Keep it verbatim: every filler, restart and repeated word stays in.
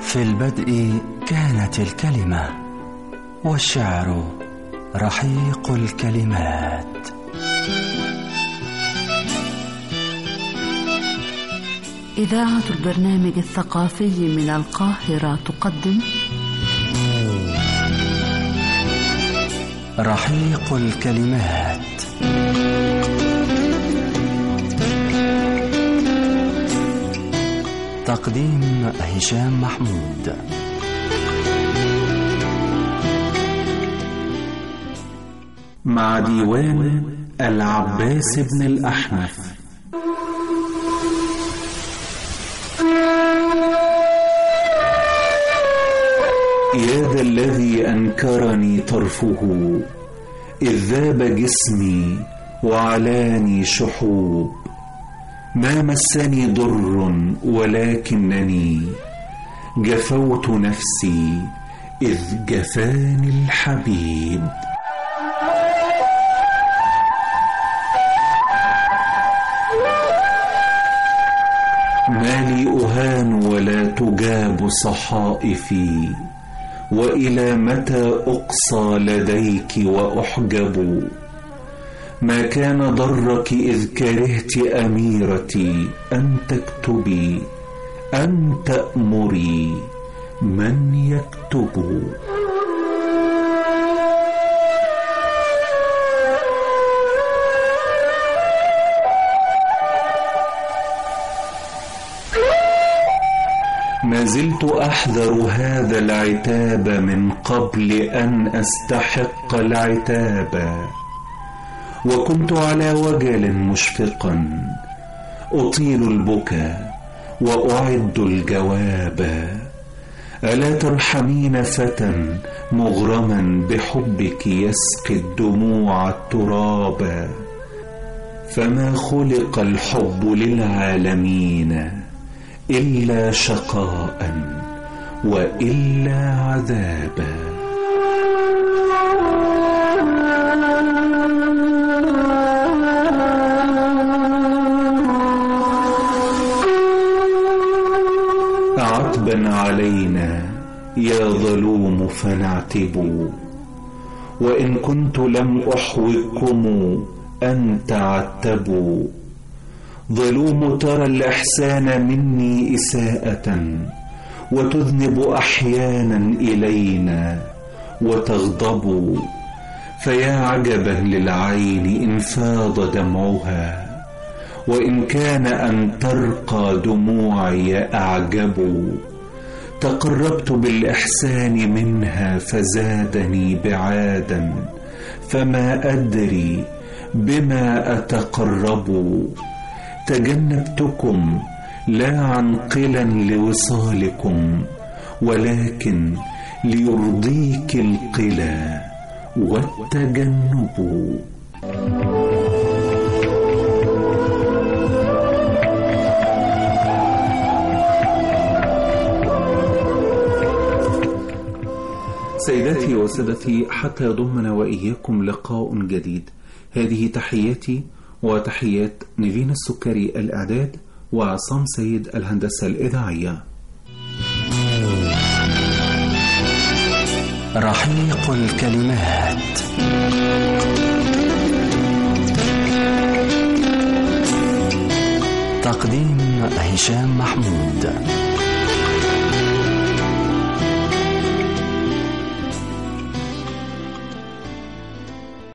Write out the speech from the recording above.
في البدء كانت الكلمة، والشعر رحيق الكلمات. إذاعة البرنامج الثقافي من القاهرة تقدم رحيق الكلمات. تقديم هشام محمود. مع ديوان العباس بن الأحنف. يا ذا الذي أنكرني طرفه، إذ ذاب جسمي وعلاني شحوب. ما مسني ضر ولكنني جفوت نفسي إذ جفاني الحبيب. ما لي أهان ولا تجاب صحائفي، وإلى متى أقصى لديك وأحجب؟ ما كان ضرك إذ كرهت أميرتي أن تكتبي، أن تأمري من يكتب. ما زلت أحذر هذا العتاب من قبل أن أستحق العتاب، وكنت على وجل مشفقا أطيل البكاء وأعد الجواب. ألا ترحمين فتى مغرما بحبك يسقي الدموع التراب؟ فما خلق الحب للعالمين إلا شقاء وإلا عذابا. عتبا علينا يا ظلوم فنعتبوا، وإن كنت لم أحوكم أن تعتبوا. ظلوم ترى الإحسان مني إساءة، وتذنب أحيانا إلينا وتغضب. فيا عجبا للعين إن فاض دمعها، وإن كان أن ترقى دموعي أعجب. تقربت بالإحسان منها فزادني بعادا، فما أدري بما أتقرب. تجنبتكم لا عنقلا لوصالكم، ولكن ليرضيك القلا والتجنب. سيداتي وسادتي، حتى يضمنا وإياكم لقاء جديد. هذه تحياتي وتحيات نيفين السكري الإعداد، وعصام سيد الهندسة الإذاعية. رحيق الكلمات. تقديم هشام محمود.